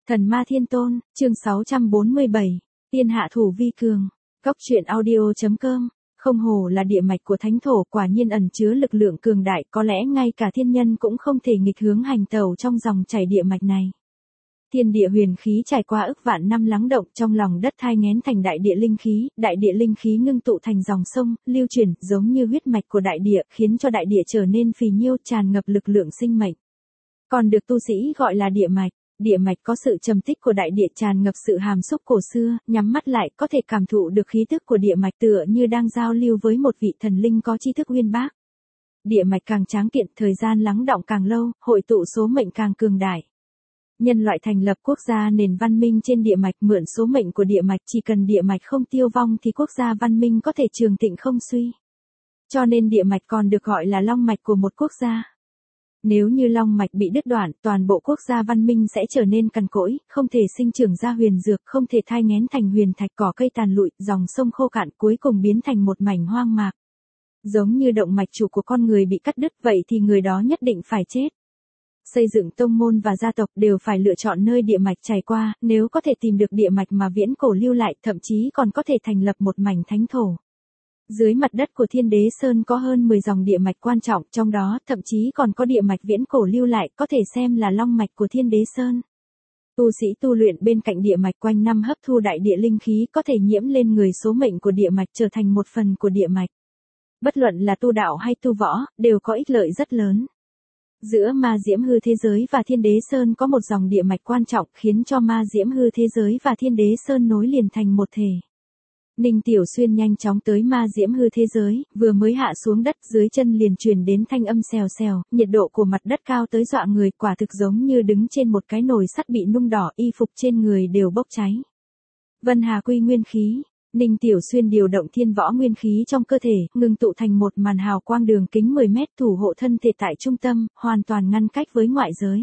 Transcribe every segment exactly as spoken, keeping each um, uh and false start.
Thần ma thiên tôn, chương sáu trăm bốn mươi bảy, tiên hạ thủ vi cường. Cốc truyện audio.com, không hổ là địa mạch của thánh thổ, quả nhiên ẩn chứa lực lượng cường đại, có lẽ ngay cả thiên nhân cũng không thể nghịch hướng hành tẩu trong dòng chảy địa mạch này. Thiên địa huyền khí trải qua ức vạn năm lắng động trong lòng đất thai nghén thành đại địa linh khí, đại địa linh khí ngưng tụ thành dòng sông, lưu chuyển giống như huyết mạch của đại địa, khiến cho đại địa trở nên phì nhiêu, tràn ngập lực lượng sinh mệnh. Còn được tu sĩ gọi là địa mạch. Địa mạch có sự trầm tích của đại địa, tràn ngập sự hàm xúc cổ xưa, nhắm mắt lại có thể cảm thụ được khí tức của địa mạch, tựa như đang giao lưu với một vị thần linh có tri thức uyên bác. Địa mạch càng tráng kiện, thời gian lắng đọng càng lâu, hội tụ số mệnh càng cường đại. Nhân loại thành lập quốc gia nền văn minh trên địa mạch, mượn số mệnh của địa mạch, chỉ cần địa mạch không tiêu vong thì quốc gia văn minh có thể trường thịnh không suy. Cho nên địa mạch còn được gọi là long mạch của một quốc gia. Nếu như long mạch bị đứt đoạn, toàn bộ quốc gia văn minh sẽ trở nên cằn cỗi, không thể sinh trưởng ra huyền dược, không thể thai nghén thành huyền thạch, cỏ cây tàn lụi, dòng sông khô cạn, cuối cùng biến thành một mảnh hoang mạc. Giống như động mạch chủ của con người bị cắt đứt, vậy thì người đó nhất định phải chết. Xây dựng tông môn và gia tộc đều phải lựa chọn nơi địa mạch chảy qua, nếu có thể tìm được địa mạch mà viễn cổ lưu lại, thậm chí còn có thể thành lập một mảnh thánh thổ. Dưới mặt đất của Thiên Đế Sơn có hơn mười dòng địa mạch quan trọng, trong đó thậm chí còn có địa mạch viễn cổ lưu lại, có thể xem là long mạch của Thiên Đế Sơn. Tu sĩ tu luyện bên cạnh địa mạch quanh năm hấp thu đại địa linh khí, có thể nhiễm lên người số mệnh của địa mạch, trở thành một phần của địa mạch. Bất luận là tu đạo hay tu võ, đều có ích lợi rất lớn. Giữa ma diễm hư thế giới và Thiên Đế Sơn có một dòng địa mạch quan trọng, khiến cho ma diễm hư thế giới và Thiên Đế Sơn nối liền thành một thể. Ninh Tiểu Xuyên nhanh chóng tới ma diễm hư thế giới, vừa mới hạ xuống đất, dưới chân liền truyền đến thanh âm xèo xèo, nhiệt độ của mặt đất cao tới dọa người, quả thực giống như đứng trên một cái nồi sắt bị nung đỏ, y phục trên người đều bốc cháy. Vân Hà quy nguyên khí. Ninh Tiểu Xuyên điều động thiên võ nguyên khí trong cơ thể, ngưng tụ thành một màn hào quang đường kính mười mét, thủ hộ thân thể tại trung tâm, hoàn toàn ngăn cách với ngoại giới.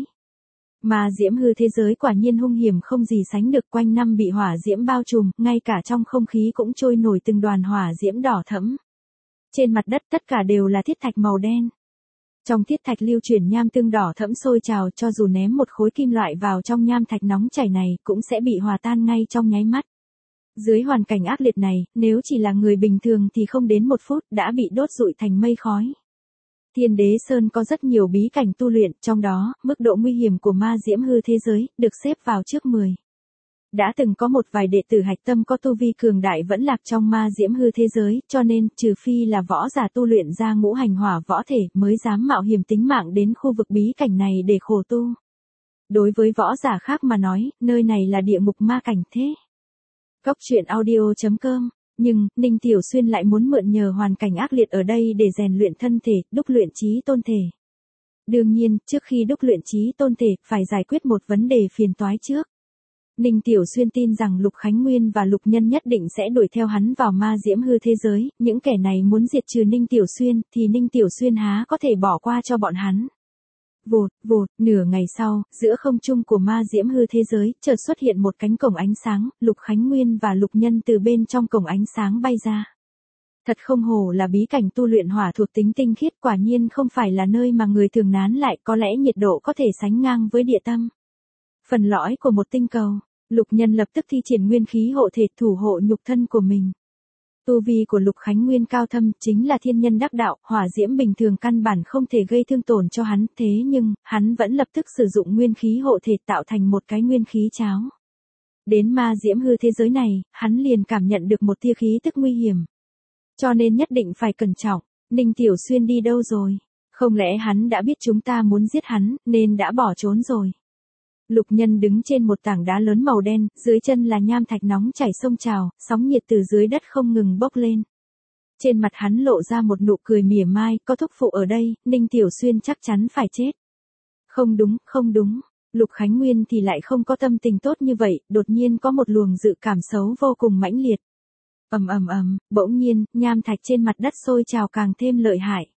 Ma diễm hư thế giới quả nhiên hung hiểm không gì sánh được, quanh năm bị hỏa diễm bao trùm, ngay cả trong không khí cũng trôi nổi từng đoàn hỏa diễm đỏ thẫm. Trên mặt đất tất cả đều là thiết thạch màu đen. Trong thiết thạch lưu chuyển nham tương đỏ thẫm sôi trào, cho dù ném một khối kim loại vào trong nham thạch nóng chảy này, cũng sẽ bị hòa tan ngay trong nháy mắt. Dưới hoàn cảnh ác liệt này, nếu chỉ là người bình thường thì không đến một phút đã bị đốt rụi thành mây khói. Thiên Đế Sơn có rất nhiều bí cảnh tu luyện, trong đó, mức độ nguy hiểm của ma diễm hư thế giới, được xếp vào trước mười. Đã từng có một vài đệ tử hạch tâm có tu vi cường đại vẫn lạc trong ma diễm hư thế giới, cho nên, trừ phi là võ giả tu luyện ra ngũ hành hỏa võ thể, mới dám mạo hiểm tính mạng đến khu vực bí cảnh này để khổ tu. Đối với võ giả khác mà nói, nơi này là địa ngục ma cảnh thế. Cốc truyện audio.com. Nhưng, Ninh Tiểu Xuyên lại muốn mượn nhờ hoàn cảnh ác liệt ở đây để rèn luyện thân thể, đúc luyện chí tôn thể. Đương nhiên, trước khi đúc luyện chí tôn thể, phải giải quyết một vấn đề phiền toái trước. Ninh Tiểu Xuyên tin rằng Lục Khánh Nguyên và Lục Nhân nhất định sẽ đuổi theo hắn vào ma diễm hư thế giới, những kẻ này muốn diệt trừ Ninh Tiểu Xuyên, thì Ninh Tiểu Xuyên há có thể bỏ qua cho bọn hắn. Vụt, vụt, nửa ngày sau, giữa không trung của ma diễm hư thế giới, chợt xuất hiện một cánh cổng ánh sáng, Lục Khánh Nguyên và Lục Nhân từ bên trong cổng ánh sáng bay ra. Thật không hổ là bí cảnh tu luyện hỏa thuộc tính tinh khiết, quả nhiên không phải là nơi mà người thường nán lại, có lẽ nhiệt độ có thể sánh ngang với địa tâm. Phần lõi của một tinh cầu, Lục Nhân lập tức thi triển nguyên khí hộ thể, thủ hộ nhục thân của mình. Tu vi của Lục Khánh Nguyên cao thâm, chính là thiên nhân đắc đạo, hỏa diễm bình thường căn bản không thể gây thương tổn cho hắn, thế nhưng, hắn vẫn lập tức sử dụng nguyên khí hộ thể tạo thành một cái nguyên khí cháo. Đến ma diễm hư thế giới này, hắn liền cảm nhận được một tia khí tức nguy hiểm. Cho nên nhất định phải cẩn trọng. Ninh Tiểu Xuyên đi đâu rồi? Không lẽ hắn đã biết chúng ta muốn giết hắn, nên đã bỏ trốn rồi? Lục Nhân đứng trên một tảng đá lớn màu đen, dưới chân là nham thạch nóng chảy sông trào, sóng nhiệt từ dưới đất không ngừng bốc lên. Trên mặt hắn lộ ra một nụ cười mỉa mai, có thúc phụ ở đây, Ninh Tiểu Xuyên chắc chắn phải chết. Không đúng, không đúng, Lục Khánh Nguyên thì lại không có tâm tình tốt như vậy, đột nhiên có một luồng dự cảm xấu vô cùng mãnh liệt. Ầm ầm ầm, bỗng nhiên, nham thạch trên mặt đất sôi trào càng thêm lợi hại.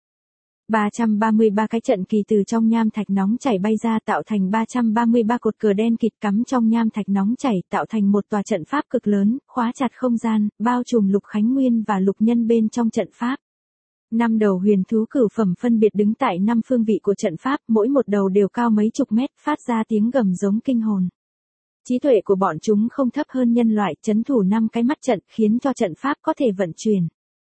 ba trăm ba mươi ba cái trận kỳ từ trong nham thạch nóng chảy bay ra, tạo thành ba trăm ba mươi ba cột cờ đen kịt cắm trong nham thạch nóng chảy, tạo thành một tòa trận pháp cực lớn, khóa chặt không gian, bao trùm Lục Khánh Nguyên và Lục Nhân bên trong trận pháp. Năm đầu huyền thú cửu phẩm phân biệt đứng tại năm phương vị của trận pháp, mỗi một đầu đều cao mấy chục mét, phát ra tiếng gầm giống kinh hồn. Trí tuệ của bọn chúng không thấp hơn nhân loại, trấn thủ năm cái mắt trận khiến cho trận pháp có thể vận chuyển.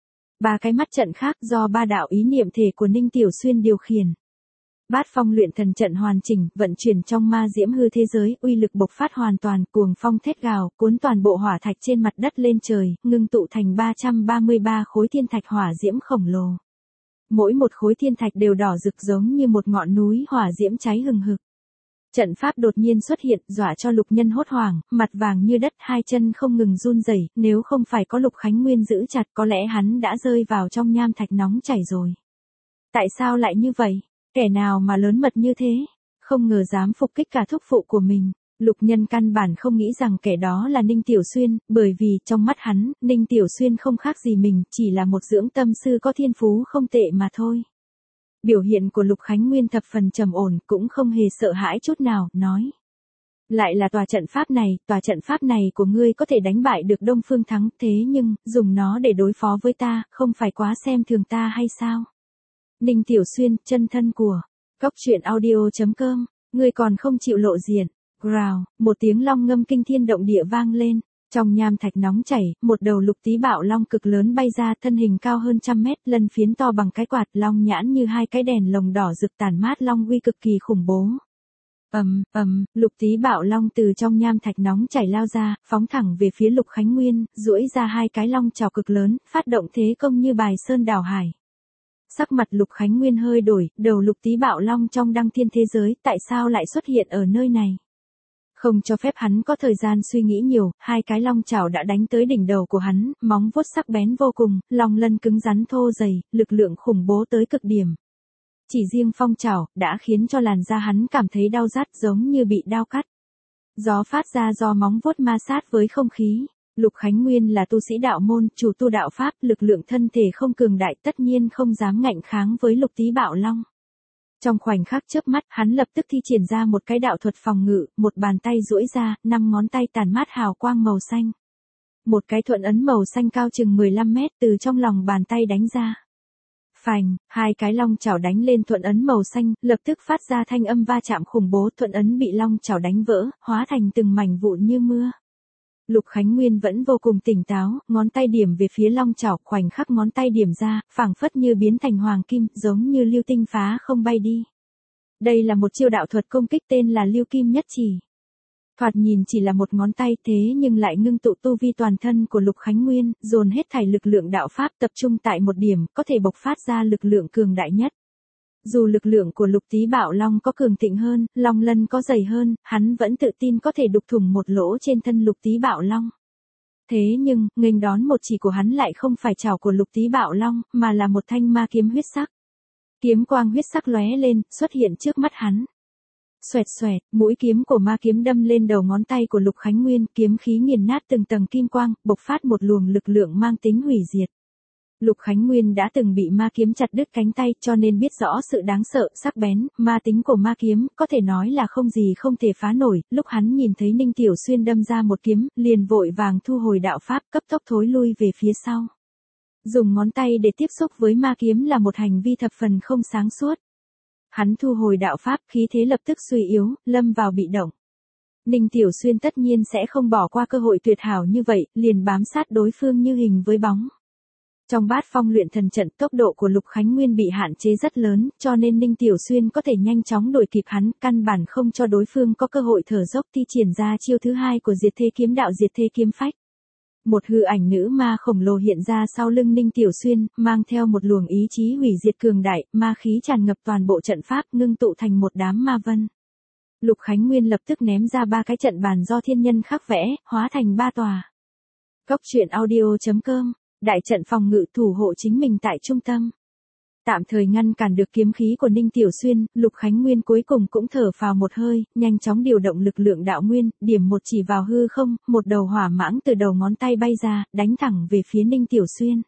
Ba cái mắt trận khác do ba đạo ý niệm thể của Ninh Tiểu Xuyên điều khiển. Bát phong luyện thần trận hoàn chỉnh, vận chuyển trong ma diễm hư thế giới, uy lực bộc phát hoàn toàn, cuồng phong thét gào, cuốn toàn bộ hỏa thạch trên mặt đất lên trời, ngưng tụ thành ba trăm ba mươi ba khối thiên thạch hỏa diễm khổng lồ. Mỗi một khối thiên thạch đều đỏ rực giống như một ngọn núi hỏa diễm cháy hừng hực. Trận pháp đột nhiên xuất hiện, dọa cho Lục Nhân hốt hoảng, mặt vàng như đất, hai chân không ngừng run rẩy, nếu không phải có Lục Khánh Nguyên giữ chặt có lẽ hắn đã rơi vào trong nham thạch nóng chảy rồi. Tại sao lại như vậy? Kẻ nào mà lớn mật như thế? Không ngờ dám phục kích cả thúc phụ của mình. Lục Nhân căn bản không nghĩ rằng kẻ đó là Ninh Tiểu Xuyên, bởi vì trong mắt hắn, Ninh Tiểu Xuyên không khác gì mình, chỉ là một dưỡng tâm sư có thiên phú không tệ mà thôi. Biểu hiện của Lục Khánh Nguyên thập phần trầm ổn, cũng không hề sợ hãi chút nào, nói. Lại là tòa trận pháp này, tòa trận pháp này của ngươi có thể đánh bại được Đông Phương Thắng, thế nhưng, dùng nó để đối phó với ta, không phải quá xem thường ta hay sao? Ninh Tiểu Xuyên, chân thân của Cốc Truyện Audio chấm com, ngươi còn không chịu lộ diện. Growl, một tiếng long ngâm kinh thiên động địa vang lên. Trong nham thạch nóng chảy, một đầu lục tí bạo long cực lớn bay ra, thân hình cao hơn trăm mét, lân phiến to bằng cái quạt, long nhãn như hai cái đèn lồng đỏ rực tản mát long uy cực kỳ khủng bố. Ầm, ầm, lục tí bạo long từ trong nham thạch nóng chảy lao ra, phóng thẳng về phía Lục Khánh Nguyên, duỗi ra hai cái long chảo cực lớn, phát động thế công như bài sơn đảo hải. Sắc mặt Lục Khánh Nguyên hơi đổi, đầu lục tí bạo long trong đăng thiên thế giới, tại sao lại xuất hiện ở nơi này? Không cho phép hắn có thời gian suy nghĩ nhiều, hai cái long chảo đã đánh tới đỉnh đầu của hắn, móng vuốt sắc bén vô cùng, long lân cứng rắn thô dày, lực lượng khủng bố tới cực điểm. Chỉ riêng phong chảo, đã khiến cho làn da hắn cảm thấy đau rát giống như bị đao cắt. Gió phát ra do móng vuốt ma sát với không khí. Lục Khánh Nguyên là tu sĩ đạo môn, chủ tu đạo pháp, lực lượng thân thể không cường đại, tất nhiên không dám ngạnh kháng với lục tí bạo long. Trong khoảnh khắc chớp mắt, hắn lập tức thi triển ra một cái đạo thuật phòng ngự, một bàn tay duỗi ra, năm ngón tay tản mát hào quang màu xanh. Một cái thuận ấn màu xanh cao chừng mười lăm mét từ trong lòng bàn tay đánh ra. Phành, hai cái long chảo đánh lên thuận ấn màu xanh, lập tức phát ra thanh âm va chạm khủng bố, thuận ấn bị long chảo đánh vỡ, hóa thành từng mảnh vụn như mưa. Lục Khánh Nguyên vẫn vô cùng tỉnh táo, ngón tay điểm về phía long chảo, khoảnh khắc ngón tay điểm ra, phảng phất như biến thành hoàng kim, giống như lưu tinh phá không bay đi. Đây là một chiêu đạo thuật công kích tên là Lưu Kim Nhất Chỉ. Thoạt nhìn chỉ là một ngón tay thế nhưng lại ngưng tụ tu vi toàn thân của Lục Khánh Nguyên, dồn hết thảy lực lượng đạo pháp tập trung tại một điểm, có thể bộc phát ra lực lượng cường đại nhất. Dù lực lượng của lục tí bạo long có cường thịnh hơn, long lân có dày hơn, hắn vẫn tự tin có thể đục thủng một lỗ trên thân lục tí bạo long. Thế nhưng, nghênh đón một chỉ của hắn lại không phải chảo của lục tí bạo long, mà là một thanh ma kiếm huyết sắc. Kiếm quang huyết sắc lóe lên, xuất hiện trước mắt hắn. Xoẹt xoẹt, mũi kiếm của ma kiếm đâm lên đầu ngón tay của Lục Khánh Nguyên, kiếm khí nghiền nát từng tầng kim quang, bộc phát một luồng lực lượng mang tính hủy diệt. Lục Khánh Nguyên đã từng bị ma kiếm chặt đứt cánh tay, cho nên biết rõ sự đáng sợ, sắc bén, ma tính của ma kiếm, có thể nói là không gì không thể phá nổi. Lúc hắn nhìn thấy Ninh Tiểu Xuyên đâm ra một kiếm, liền vội vàng thu hồi đạo pháp, cấp tốc thối lui về phía sau. Dùng ngón tay để tiếp xúc với ma kiếm là một hành vi thập phần không sáng suốt. Hắn thu hồi đạo pháp, khí thế lập tức suy yếu, lâm vào bị động. Ninh Tiểu Xuyên tất nhiên sẽ không bỏ qua cơ hội tuyệt hảo như vậy, liền bám sát đối phương như hình với bóng. Trong bát phong luyện thần trận, tốc độ của Lục Khánh Nguyên bị hạn chế rất lớn, cho nên Ninh Tiểu Xuyên có thể nhanh chóng đuổi kịp hắn, căn bản không cho đối phương có cơ hội thở dốc, thi triển ra chiêu thứ hai của Diệt Thế Kiếm Đạo Diệt Thế Kiếm Phách. Một hư ảnh nữ ma khổng lồ hiện ra sau lưng Ninh Tiểu Xuyên, mang theo một luồng ý chí hủy diệt cường đại, ma khí tràn ngập toàn bộ trận pháp, ngưng tụ thành một đám ma vân. Lục Khánh Nguyên lập tức ném ra ba cái trận bàn do thiên nhân khắc vẽ, hóa thành ba tòa. Cốc Truyện Audio chấm com, đại trận phòng ngự thủ hộ chính mình tại trung tâm. Tạm thời ngăn cản được kiếm khí của Ninh Tiểu Xuyên, Lục Khánh Nguyên cuối cùng cũng thở phào một hơi, nhanh chóng điều động lực lượng đạo nguyên, điểm một chỉ vào hư không, một đầu hỏa mãng từ đầu ngón tay bay ra, đánh thẳng về phía Ninh Tiểu Xuyên.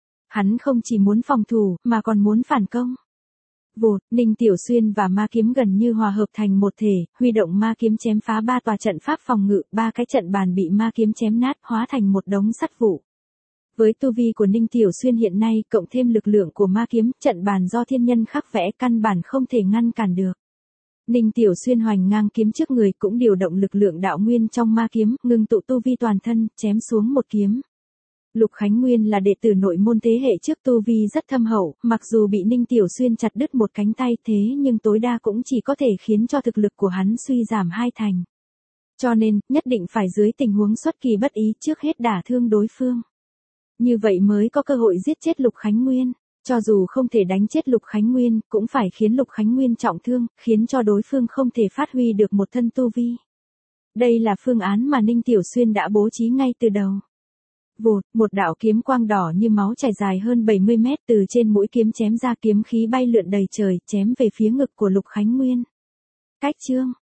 Hắn không chỉ muốn phòng thủ, mà còn muốn phản công. Vụt, Ninh Tiểu Xuyên và ma kiếm gần như hòa hợp thành một thể, huy động ma kiếm chém phá ba tòa trận pháp phòng ngự, ba cái trận bàn bị ma kiếm chém nát, hóa thành một đống sắt vụn. Với tu vi của Ninh Tiểu Xuyên hiện nay, cộng thêm lực lượng của ma kiếm, trận bàn do thiên nhân khắc vẽ căn bản không thể ngăn cản được. Ninh Tiểu Xuyên hoành ngang kiếm trước người cũng điều động lực lượng đạo nguyên trong ma kiếm, ngưng tụ tu vi toàn thân, chém xuống một kiếm. Lục Khánh Nguyên là đệ tử nội môn thế hệ trước tu vi rất thâm hậu, mặc dù bị Ninh Tiểu Xuyên chặt đứt một cánh tay thế nhưng tối đa cũng chỉ có thể khiến cho thực lực của hắn suy giảm hai thành. Cho nên, nhất định phải dưới tình huống xuất kỳ bất ý trước hết đả thương đối phương. Như vậy mới có cơ hội giết chết Lục Khánh Nguyên. Cho dù không thể đánh chết Lục Khánh Nguyên, cũng phải khiến Lục Khánh Nguyên trọng thương, khiến cho đối phương không thể phát huy được một thân tu vi. Đây là phương án mà Ninh Tiểu Xuyên đã bố trí ngay từ đầu. Vụt, một đạo kiếm quang đỏ như máu chảy dài hơn bảy mươi mét từ trên mũi kiếm chém ra, kiếm khí bay lượn đầy trời, chém về phía ngực của Lục Khánh Nguyên. Cách chương